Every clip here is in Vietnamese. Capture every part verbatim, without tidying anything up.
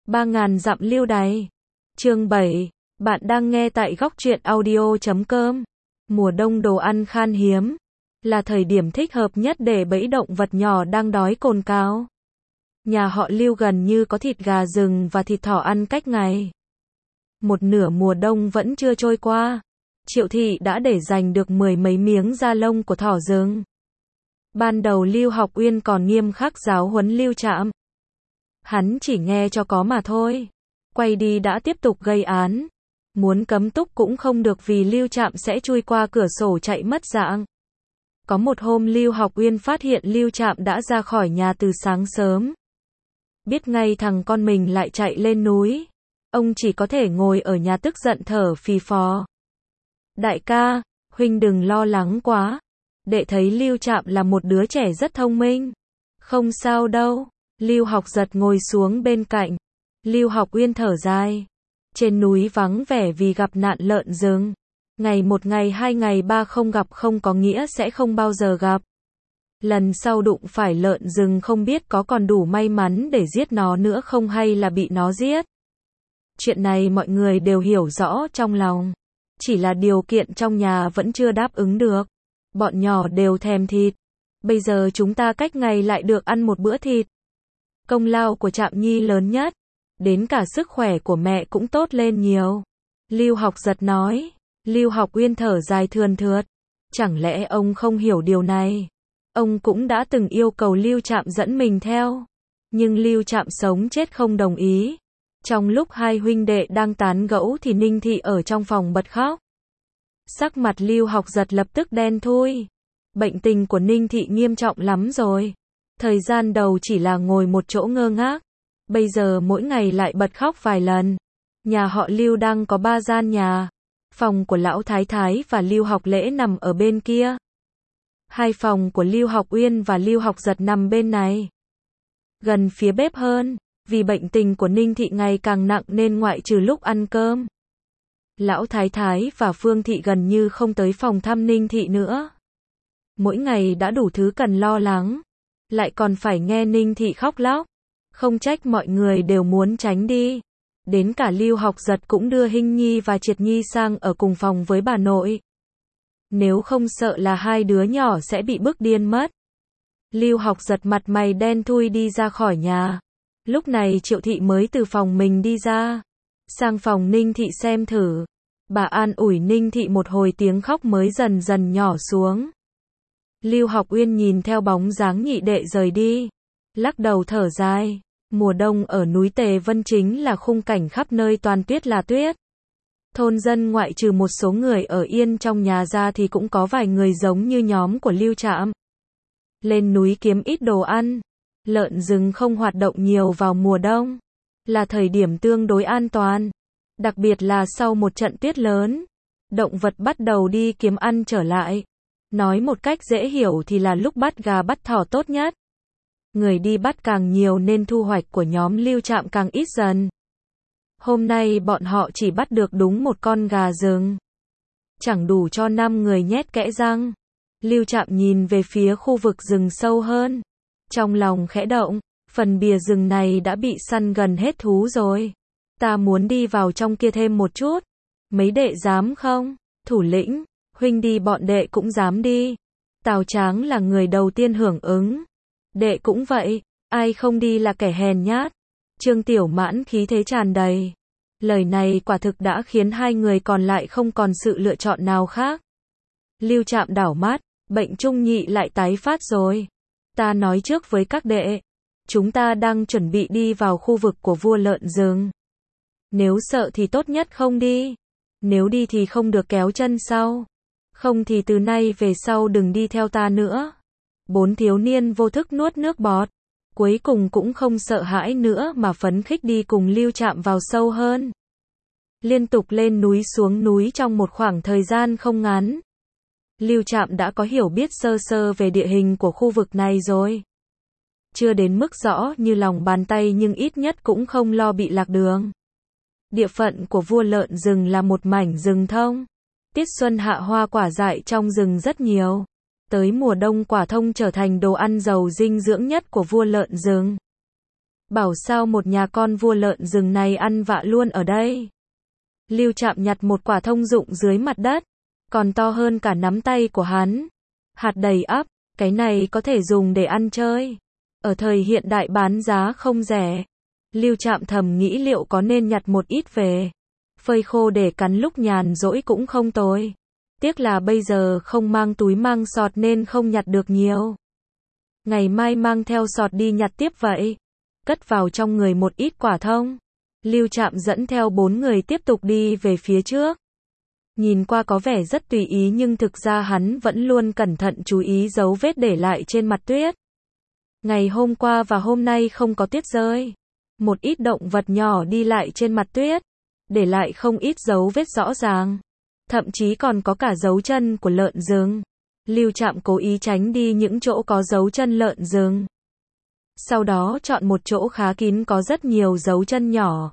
Ba ngàn dặm lưu đày. Chương bảy. Bạn đang nghe tại góc truyện audio chấm com. Mùa đông đồ ăn khan hiếm, là thời điểm thích hợp nhất để bẫy động vật nhỏ đang đói cồn cào. Nhà họ Lưu gần như có thịt gà rừng và thịt thỏ ăn cách ngày. Một nửa mùa đông vẫn chưa trôi qua, Triệu Thị đã để dành được mười mấy miếng da lông của thỏ rừng. Ban đầu Lưu Học Uyên còn nghiêm khắc giáo huấn Lưu Trạm. Hắn chỉ nghe cho có mà thôi. Quay đi đã tiếp tục gây án. Muốn cấm túc cũng không được vì Lưu Trạm sẽ chui qua cửa sổ chạy mất dạng. Có một hôm Lưu Học Uyên phát hiện Lưu Trạm đã ra khỏi nhà từ sáng sớm. Biết ngay thằng con mình lại chạy lên núi. Ông chỉ có thể ngồi ở nhà tức giận thở phì phò. Đại ca, huynh đừng lo lắng quá. Đệ thấy Lưu Trạm là một đứa trẻ rất thông minh. Không sao đâu. Lưu Học Giật ngồi xuống bên cạnh. Lưu Học Uyên thở dài. Trên núi vắng vẻ vì gặp nạn lợn rừng. Ngày một ngày hai ngày ba không gặp không có nghĩa sẽ không bao giờ gặp. Lần sau đụng phải lợn rừng không biết có còn đủ may mắn để giết nó nữa không hay là bị nó giết. Chuyện này mọi người đều hiểu rõ trong lòng. Chỉ là điều kiện trong nhà vẫn chưa đáp ứng được. Bọn nhỏ đều thèm thịt. Bây giờ chúng ta cách ngày lại được ăn một bữa thịt. Công lao của Trạm Nhi lớn nhất. Đến cả sức khỏe của mẹ cũng tốt lên nhiều. Lưu Học Giật nói. Lưu Học Uyên thở dài thườn thượt. Chẳng lẽ ông không hiểu điều này? Ông cũng đã từng yêu cầu Lưu Trạm dẫn mình theo. Nhưng Lưu Trạm sống chết không đồng ý. Trong lúc hai huynh đệ đang tán gẫu thì Ninh Thị ở trong phòng bật khóc. Sắc mặt Lưu Học Giật lập tức đen thui. Bệnh tình của Ninh Thị nghiêm trọng lắm rồi. Thời gian đầu chỉ là ngồi một chỗ ngơ ngác. Bây giờ mỗi ngày lại bật khóc vài lần. Nhà họ Lưu đang có ba gian nhà. Phòng của Lão Thái Thái và Lưu Học Lễ nằm ở bên kia. Hai phòng của Lưu Học Uyên và Lưu Học Giật nằm bên này. Gần phía bếp hơn. Vì bệnh tình của Ninh Thị ngày càng nặng nên ngoại trừ lúc ăn cơm, Lão Thái Thái và Phương Thị gần như không tới phòng thăm Ninh Thị nữa. Mỗi ngày đã đủ thứ cần lo lắng. Lại còn phải nghe Ninh Thị khóc lóc. Không trách mọi người đều muốn tránh đi. Đến cả Lưu Học Giật cũng đưa Hinh Nhi và Triệt Nhi sang ở cùng phòng với bà nội. Nếu không sợ là hai đứa nhỏ sẽ bị bức điên mất. Lưu Học Giật mặt mày đen thui đi ra khỏi nhà. Lúc này Triệu Thị mới từ phòng mình đi ra. Sang phòng Ninh Thị xem thử. Bà an ủi Ninh Thị một hồi tiếng khóc mới dần dần nhỏ xuống. Lưu Học Uyên nhìn theo bóng dáng nhị đệ rời đi. Lắc đầu thở dài. Mùa đông ở núi Tề Vân chính là khung cảnh khắp nơi toàn tuyết là tuyết. Thôn dân ngoại trừ một số người ở yên trong nhà ra thì cũng có vài người giống như nhóm của Lưu Trạm. Lên núi kiếm ít đồ ăn. Lợn rừng không hoạt động nhiều vào mùa đông. Là thời điểm tương đối an toàn. Đặc biệt là sau một trận tuyết lớn. Động vật bắt đầu đi kiếm ăn trở lại. Nói một cách dễ hiểu thì là lúc bắt gà bắt thỏ tốt nhất. Người đi bắt càng nhiều nên thu hoạch của nhóm Lưu Trạm càng ít dần. Hôm nay bọn họ chỉ bắt được đúng một con gà rừng. Chẳng đủ cho năm người nhét kẽ răng. Lưu Trạm nhìn về phía khu vực rừng sâu hơn. Trong lòng khẽ động, phần bìa rừng này đã bị săn gần hết thú rồi. Ta muốn đi vào trong kia thêm một chút. Mấy đệ dám không? Thủ lĩnh, huynh đi bọn đệ cũng dám đi. Tào Tráng là người đầu tiên hưởng ứng. Đệ cũng vậy, ai không đi là kẻ hèn nhát. Trương Tiểu Mãn khí thế tràn đầy. Lời này quả thực đã khiến hai người còn lại không còn sự lựa chọn nào khác. Lưu Trạm đảo mắt, bệnh trung nhị lại tái phát rồi. Ta nói trước với các đệ, chúng ta đang chuẩn bị đi vào khu vực của vua lợn rừng. Nếu sợ thì tốt nhất không đi. Nếu đi thì không được kéo chân sau. Không thì từ nay về sau đừng đi theo ta nữa. Bốn thiếu niên vô thức nuốt nước bọt. Cuối cùng cũng không sợ hãi nữa mà phấn khích đi cùng Lưu Trạm vào sâu hơn. Liên tục lên núi xuống núi trong một khoảng thời gian không ngắn. Lưu Trạm đã có hiểu biết sơ sơ về địa hình của khu vực này rồi. Chưa đến mức rõ như lòng bàn tay nhưng ít nhất cũng không lo bị lạc đường. Địa phận của vua lợn rừng là một mảnh rừng thông. Tiết xuân hạ hoa quả dại trong rừng rất nhiều. Tới mùa đông quả thông trở thành đồ ăn giàu dinh dưỡng nhất của vua lợn rừng. Bảo sao một nhà con vua lợn rừng này ăn vạ luôn ở đây. Lưu Trạm nhặt một quả thông dụng dưới mặt đất, còn to hơn cả nắm tay của hắn. Hạt đầy ắp, cái này có thể dùng để ăn chơi. Ở thời hiện đại bán giá không rẻ. Lưu Trạm thầm nghĩ liệu có nên nhặt một ít về. Phơi khô để cắn lúc nhàn rỗi cũng không tồi. Tiếc là bây giờ không mang túi mang sọt nên không nhặt được nhiều. Ngày mai mang theo sọt đi nhặt tiếp vậy. Cất vào trong người một ít quả thông. Lưu Trạm dẫn theo bốn người tiếp tục đi về phía trước. Nhìn qua có vẻ rất tùy ý nhưng thực ra hắn vẫn luôn cẩn thận chú ý dấu vết để lại trên mặt tuyết. Ngày hôm qua và hôm nay không có tuyết rơi. Một ít động vật nhỏ đi lại trên mặt tuyết, để lại không ít dấu vết rõ ràng. Thậm chí còn có cả dấu chân của lợn rừng. Lưu Trạm cố ý tránh đi những chỗ có dấu chân lợn rừng. Sau đó chọn một chỗ khá kín có rất nhiều dấu chân nhỏ.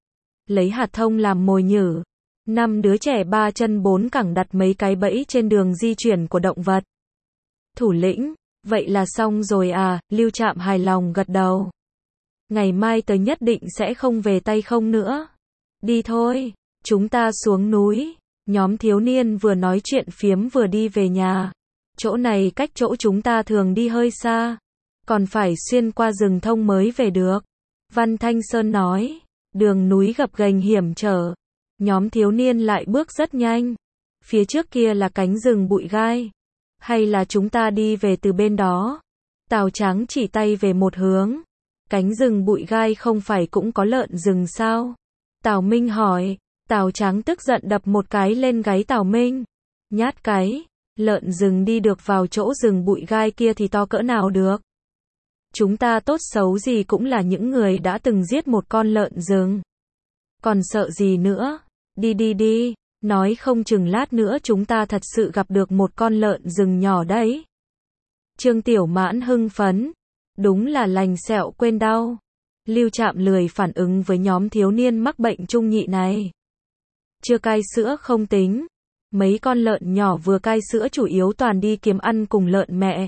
Lấy hạt thông làm mồi nhử. Năm đứa trẻ ba chân bốn cẳng đặt mấy cái bẫy trên đường di chuyển của động vật. Thủ lĩnh, vậy là xong rồi à, Lưu Trạm hài lòng gật đầu. Ngày mai tới nhất định sẽ không về tay không nữa. Đi thôi, chúng ta xuống núi. Nhóm thiếu niên vừa nói chuyện phiếm vừa đi về nhà. Chỗ này cách chỗ chúng ta thường đi hơi xa. Còn phải xuyên qua rừng thông mới về được. Văn Thanh Sơn nói, đường núi gập ghềnh hiểm trở. Nhóm thiếu niên lại bước rất nhanh. Phía trước kia là cánh rừng bụi gai. Hay là chúng ta đi về từ bên đó? Tào Trắng chỉ tay về một hướng. Cánh rừng bụi gai không phải cũng có lợn rừng sao? Tào Minh hỏi. Tào Trắng tức giận đập một cái lên gáy Tào Minh. Nhát cái, lợn rừng đi được vào chỗ rừng bụi gai kia thì to cỡ nào được? Chúng ta tốt xấu gì cũng là những người đã từng giết một con lợn rừng. Còn sợ gì nữa? Đi đi đi, nói không chừng lát nữa chúng ta thật sự gặp được một con lợn rừng nhỏ đấy. Trương Tiểu Mãn hưng phấn. Đúng là lành sẹo quên đau. Lưu Trạm lười phản ứng với nhóm thiếu niên mắc bệnh trung nhị này. Chưa cai sữa không tính. Mấy con lợn nhỏ vừa cai sữa chủ yếu toàn đi kiếm ăn cùng lợn mẹ.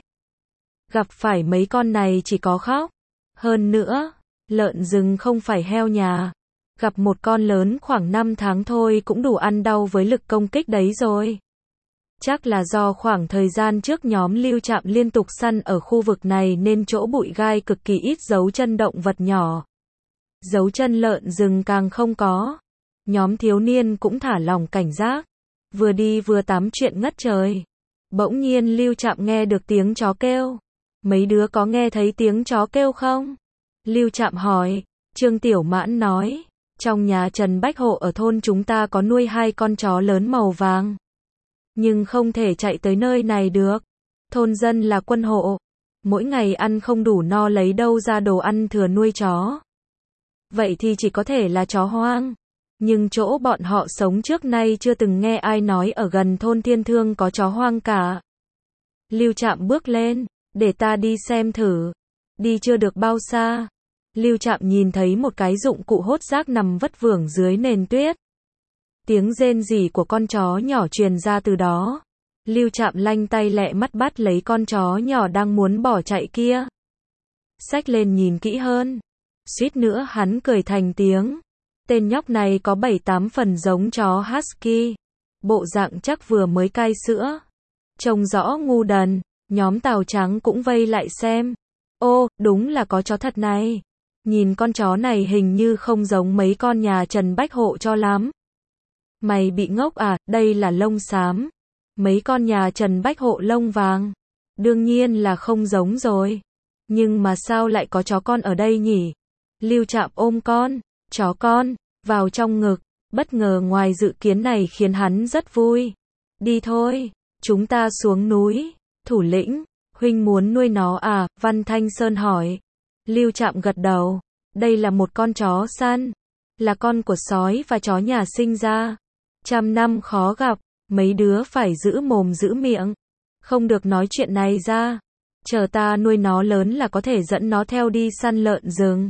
Gặp phải mấy con này chỉ có khóc. Hơn nữa, lợn rừng không phải heo nhà. Gặp một con lớn khoảng năm tháng thôi cũng đủ ăn đau với lực công kích đấy rồi. Chắc là do khoảng thời gian trước nhóm Lưu Trạm liên tục săn ở khu vực này nên chỗ bụi gai cực kỳ ít dấu chân động vật nhỏ. Dấu chân lợn rừng càng không có. Nhóm thiếu niên cũng thả lỏng cảnh giác. Vừa đi vừa tám chuyện ngất trời. Bỗng nhiên Lưu Trạm nghe được tiếng chó kêu. Mấy đứa có nghe thấy tiếng chó kêu không? Lưu Trạm hỏi. Trương Tiểu Mãn nói. Trong nhà Trần Bách Hộ ở thôn chúng ta có nuôi hai con chó lớn màu vàng. Nhưng không thể chạy tới nơi này được. Thôn dân là quân hộ. Mỗi ngày ăn không đủ no lấy đâu ra đồ ăn thừa nuôi chó. Vậy thì chỉ có thể là chó hoang. Nhưng chỗ bọn họ sống trước nay chưa từng nghe ai nói ở gần thôn Thiên Thương có chó hoang cả. Lưu Trạm bước lên. Để ta đi xem thử. Đi chưa được bao xa. Lưu Trạm nhìn thấy một cái dụng cụ hốt rác nằm vất vưởng dưới nền tuyết. Tiếng rên rỉ của con chó nhỏ truyền ra từ đó. Lưu Trạm lanh tay lẹ mắt bắt lấy con chó nhỏ đang muốn bỏ chạy kia. Xách lên nhìn kỹ hơn. Suýt nữa hắn cười thành tiếng. Tên nhóc này có bảy tám phần giống chó Husky. Bộ dạng chắc vừa mới cai sữa. Trông rõ ngu đần. Nhóm Tào Trắng cũng vây lại xem. Ô, đúng là có chó thật này. Nhìn con chó này hình như không giống mấy con nhà Trần Bách Hộ cho lắm. Mày bị ngốc à, đây là lông xám. Mấy con nhà Trần Bách Hộ lông vàng. Đương nhiên là không giống rồi. Nhưng mà sao lại có chó con ở đây nhỉ? Lưu Trạm ôm con, chó con, vào trong ngực. Bất ngờ ngoài dự kiến này khiến hắn rất vui. Đi thôi, chúng ta xuống núi. Thủ lĩnh, huynh muốn nuôi nó à? Văn Thanh Sơn hỏi. Lưu Trạm gật đầu. Đây là một con chó săn. Là con của sói và chó nhà sinh ra. Trăm năm khó gặp. Mấy đứa phải giữ mồm giữ miệng. Không được nói chuyện này ra. Chờ ta nuôi nó lớn là có thể dẫn nó theo đi săn lợn rừng.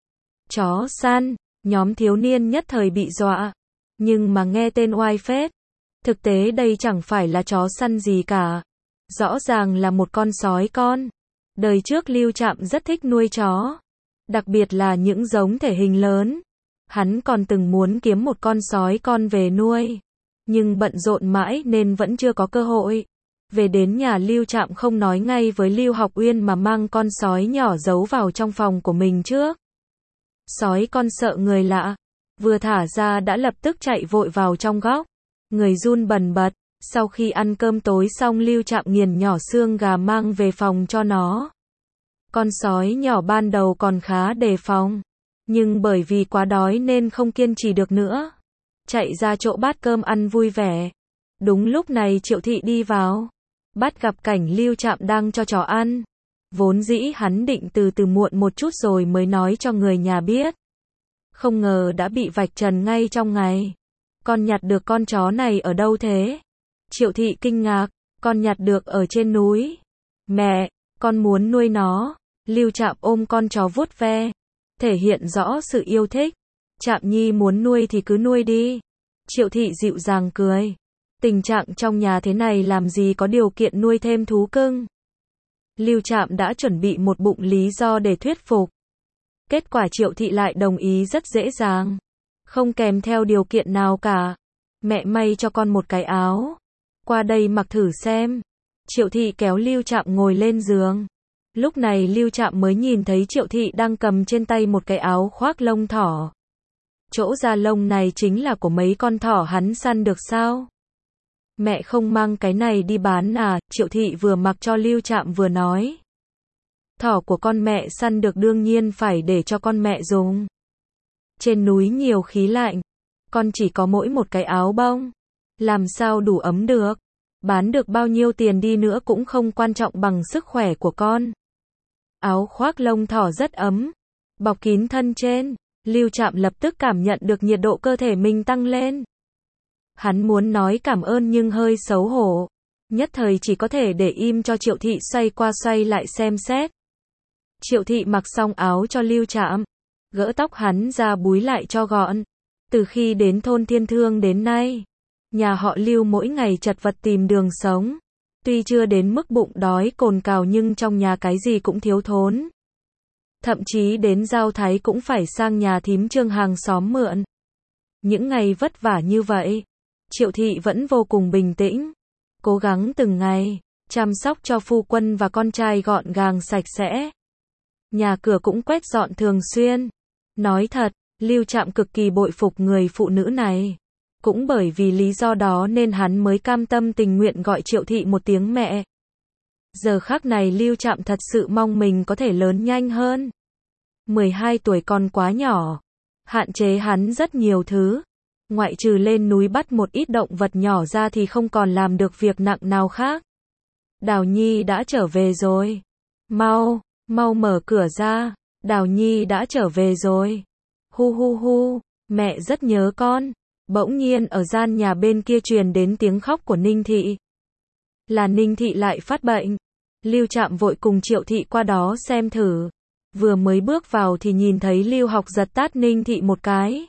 Chó săn. Nhóm thiếu niên nhất thời bị dọa. Nhưng mà nghe tên oai phết. Thực tế đây chẳng phải là chó săn gì cả. Rõ ràng là một con sói con. Đời trước Lưu Trạm rất thích nuôi chó. đặc biệt là những giống thể hình lớn. Hắn còn từng muốn kiếm một con sói con về nuôi, nhưng bận rộn mãi nên vẫn chưa có cơ hội. Về đến nhà Lưu Trạm không nói ngay với Lưu Học Uyên mà mang con sói nhỏ giấu vào trong phòng của mình trước. Sói con sợ người lạ, vừa thả ra đã lập tức chạy vội vào trong góc, người run bần bật. Sau khi ăn cơm tối xong Lưu Trạm nghiền nhỏ xương gà mang về phòng cho nó. Con sói nhỏ ban đầu còn khá đề phòng, nhưng bởi vì quá đói nên không kiên trì được nữa, chạy ra chỗ bát cơm ăn vui vẻ. Đúng lúc này Triệu Thị đi vào, bắt gặp cảnh Lưu Trạm đang cho chó ăn. Vốn dĩ hắn định từ từ muộn một chút rồi mới nói cho người nhà biết, không ngờ đã bị vạch trần ngay trong ngày. Con nhặt được con chó này ở đâu thế? Triệu Thị kinh ngạc, con nhặt được ở trên núi. Mẹ, con muốn nuôi nó. Lưu Trạm ôm con chó vuốt ve, thể hiện rõ sự yêu thích. Trạm Nhi muốn nuôi thì cứ nuôi đi. Triệu Thị dịu dàng cười. Tình trạng trong nhà thế này làm gì có điều kiện nuôi thêm thú cưng. Lưu Trạm đã chuẩn bị một bụng lý do để thuyết phục. Kết quả Triệu Thị lại đồng ý rất dễ dàng, không kèm theo điều kiện nào cả. Mẹ may cho con một cái áo, qua đây mặc thử xem. Triệu Thị kéo Lưu Trạm ngồi lên giường. Lúc này Lưu Trạm mới nhìn thấy Triệu Thị đang cầm trên tay một cái áo khoác lông thỏ. Chỗ da lông này chính là của mấy con thỏ hắn săn được sao? Mẹ không mang cái này đi bán à? Triệu Thị vừa mặc cho Lưu Trạm vừa nói. Thỏ của con mẹ săn được đương nhiên phải để cho con mẹ dùng. Trên núi nhiều khí lạnh, con chỉ có mỗi một cái áo bông, làm sao đủ ấm được? Bán được bao nhiêu tiền đi nữa cũng không quan trọng bằng sức khỏe của con. Áo khoác lông thỏ rất ấm, bọc kín thân trên. Lưu Trạm lập tức cảm nhận được nhiệt độ cơ thể mình tăng lên. Hắn muốn nói cảm ơn nhưng hơi xấu hổ, nhất thời chỉ có thể để im cho Triệu Thị xoay qua xoay lại xem xét. Triệu Thị mặc xong áo cho Lưu Trạm, gỡ tóc hắn ra búi lại cho gọn. Từ khi đến thôn Thiên Thương đến nay, nhà họ Lưu mỗi ngày chật vật tìm đường sống. Tuy chưa đến mức bụng đói cồn cào nhưng trong nhà cái gì cũng thiếu thốn. Thậm chí đến rau thái cũng phải sang nhà thím Trương hàng xóm mượn. Những ngày vất vả như vậy, Triệu Thị vẫn vô cùng bình tĩnh, cố gắng từng ngày, chăm sóc cho phu quân và con trai gọn gàng sạch sẽ. Nhà cửa cũng quét dọn thường xuyên. Nói thật, Lưu Trạm cực kỳ bội phục người phụ nữ này. Cũng bởi vì lý do đó nên hắn mới cam tâm tình nguyện gọi Triệu Thị một tiếng mẹ. Giờ khắc này Lưu Trạm thật sự mong mình có thể lớn nhanh hơn. mười hai tuổi còn quá nhỏ, hạn chế hắn rất nhiều thứ. Ngoại trừ lên núi bắt một ít động vật nhỏ ra thì không còn làm được việc nặng nào khác. Đào Nhi đã trở về rồi. Mau, mau mở cửa ra. Đào Nhi đã trở về rồi. Hu hu hu, mẹ rất nhớ con. Bỗng nhiên ở gian nhà bên kia truyền đến tiếng khóc của Ninh Thị. Là Ninh Thị lại phát bệnh. Lưu Trạm vội cùng Triệu Thị qua đó xem thử. Vừa mới bước vào thì nhìn thấy Lưu Học giật tát Ninh Thị một cái.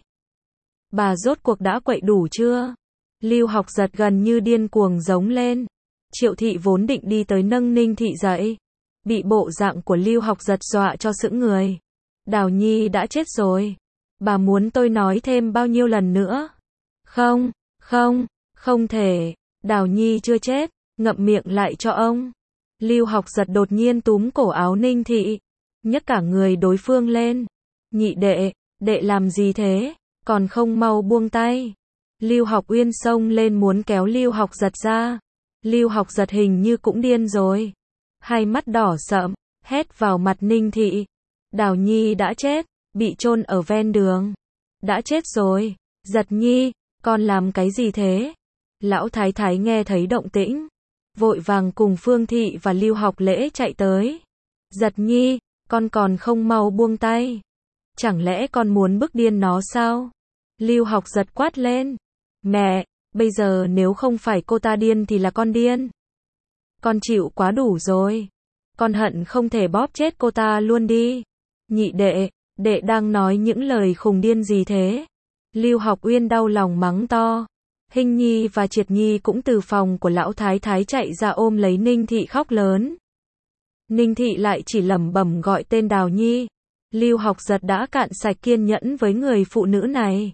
Bà rốt cuộc đã quậy đủ chưa? Lưu Học giật gần như điên cuồng giống lên. Triệu Thị vốn định đi tới nâng Ninh Thị dậy, bị bộ dạng của Lưu Học giật dọa cho sững người. Đào Nhi đã chết rồi. Bà muốn tôi nói thêm bao nhiêu lần nữa? Không, không, không thể. Đào Nhi chưa chết, ngậm miệng lại cho ông. Lưu Học giật đột nhiên túm cổ áo Ninh Thị, nhấc cả người đối phương lên. Nhị đệ, đệ làm gì thế? Còn không mau buông tay. Lưu Học Uyên xông lên muốn kéo Lưu Học giật ra. Lưu Học giật hình như cũng điên rồi. Hai mắt đỏ sậm, hét vào mặt Ninh Thị. Đào Nhi đã chết, bị chôn ở ven đường. Đã chết rồi. Giật Nhi, con làm cái gì thế? Lão Thái Thái nghe thấy động tĩnh, vội vàng cùng Phương Thị và Lưu Học Lễ chạy tới. Giật Nhi, con còn không mau buông tay. Chẳng lẽ con muốn bức điên nó sao? Lưu Học giật quát lên. Mẹ, bây giờ nếu không phải cô ta điên thì là con điên. Con chịu quá đủ rồi. Con hận không thể bóp chết cô ta luôn đi. Nhị đệ, đệ đang nói những lời khùng điên gì thế? Lưu Học Uyên đau lòng mắng to. Hinh Nhi và Triệt Nhi cũng từ phòng của lão Thái Thái chạy ra ôm lấy Ninh Thị khóc lớn. Ninh Thị lại chỉ lẩm bẩm gọi tên Đào Nhi. Lưu Học Giật đã cạn sạch kiên nhẫn với người phụ nữ này.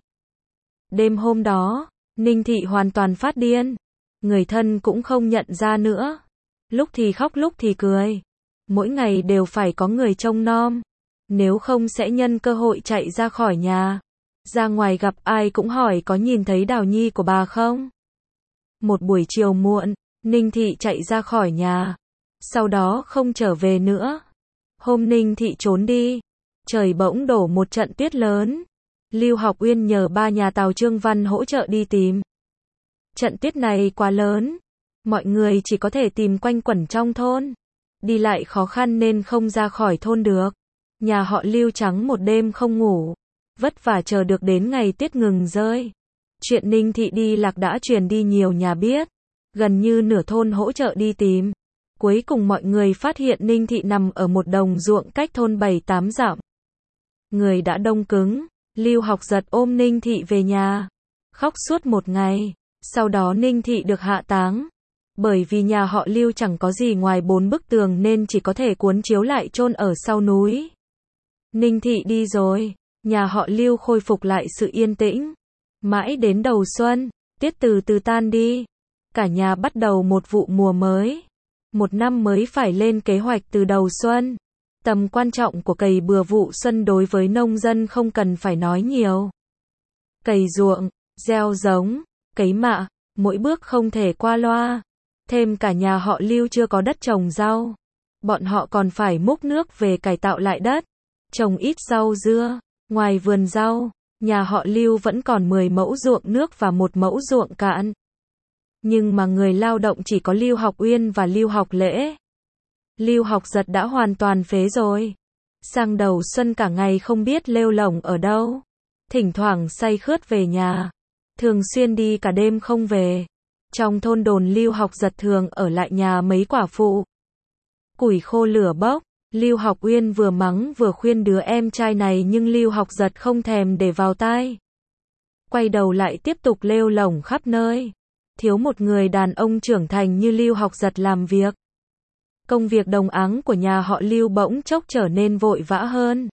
Đêm hôm đó, Ninh Thị hoàn toàn phát điên. Người thân cũng không nhận ra nữa. Lúc thì khóc lúc thì cười. Mỗi ngày đều phải có người trông nom. Nếu không sẽ nhân cơ hội chạy ra khỏi nhà. Ra ngoài gặp ai cũng hỏi có nhìn thấy Đào Nhi của bà không? Một buổi chiều muộn, Ninh Thị chạy ra khỏi nhà. Sau đó không trở về nữa. Hôm Ninh Thị trốn đi, trời bỗng đổ một trận tuyết lớn. Lưu Học Uyên nhờ ba nhà Tào Trương Văn hỗ trợ đi tìm. Trận tuyết này quá lớn, mọi người chỉ có thể tìm quanh quẩn trong thôn. Đi lại khó khăn nên không ra khỏi thôn được. Nhà họ Lưu trắng một đêm không ngủ, vất vả chờ được đến ngày tuyết ngừng rơi. Chuyện Ninh Thị đi lạc đã truyền đi nhiều nhà biết. Gần như nửa thôn hỗ trợ đi tìm. Cuối cùng mọi người phát hiện Ninh Thị nằm ở một đồng ruộng cách thôn bảy tám dặm. Người đã đông cứng. Lưu Học Giật ôm Ninh Thị về nhà, khóc suốt một ngày. Sau đó Ninh Thị được hạ táng. Bởi vì nhà họ Lưu chẳng có gì ngoài bốn bức tường nên chỉ có thể cuốn chiếu lại chôn ở sau núi. Ninh Thị đi rồi, nhà họ Lưu khôi phục lại sự yên tĩnh. Mãi đến đầu xuân, tiết từ từ tan đi. Cả nhà bắt đầu một vụ mùa mới. Một năm mới phải lên kế hoạch từ đầu xuân. Tầm quan trọng của cày bừa vụ xuân đối với nông dân không cần phải nói nhiều. Cày ruộng, gieo giống, cấy mạ, mỗi bước không thể qua loa. Thêm cả nhà họ Lưu chưa có đất trồng rau. Bọn họ còn phải múc nước về cải tạo lại đất, trồng ít rau dưa. Ngoài vườn rau, nhà họ Lưu vẫn còn mười mẫu ruộng nước và một mẫu ruộng cạn. Nhưng mà người lao động chỉ có Lưu Học Uyên và Lưu Học Lễ. Lưu Học Giật đã hoàn toàn phế rồi. Sang đầu xuân cả ngày không biết lêu lổng ở đâu. Thỉnh thoảng say khướt về nhà. Thường xuyên đi cả đêm không về. Trong thôn đồn Lưu Học Giật thường ở lại nhà mấy quả phụ. Củi khô lửa bốc. Lưu Học Uyên vừa mắng vừa khuyên đứa em trai này nhưng Lưu Học Giật không thèm để vào tai. Quay đầu lại tiếp tục lêu lổng khắp nơi. Thiếu một người đàn ông trưởng thành như Lưu Học Giật làm việc. Công việc đồng áng của nhà họ Lưu bỗng chốc trở nên vội vã hơn.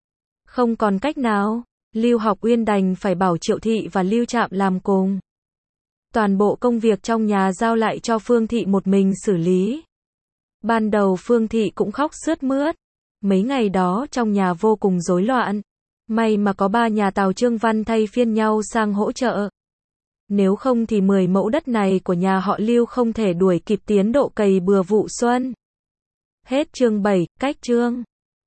Không còn cách nào, Lưu Học Uyên đành phải bảo Triệu Thị và Lưu Trạm làm cùng. Toàn bộ công việc trong nhà giao lại cho Phương Thị một mình xử lý. Ban đầu Phương Thị cũng khóc sướt mướt. Mấy ngày đó trong nhà vô cùng rối loạn. May mà có ba nhà Tào Trương Văn thay phiên nhau sang hỗ trợ. Nếu không thì mười mẫu đất này của nhà họ Lưu không thể đuổi kịp tiến độ cày bừa vụ xuân. Hết chương bảy, cách chương.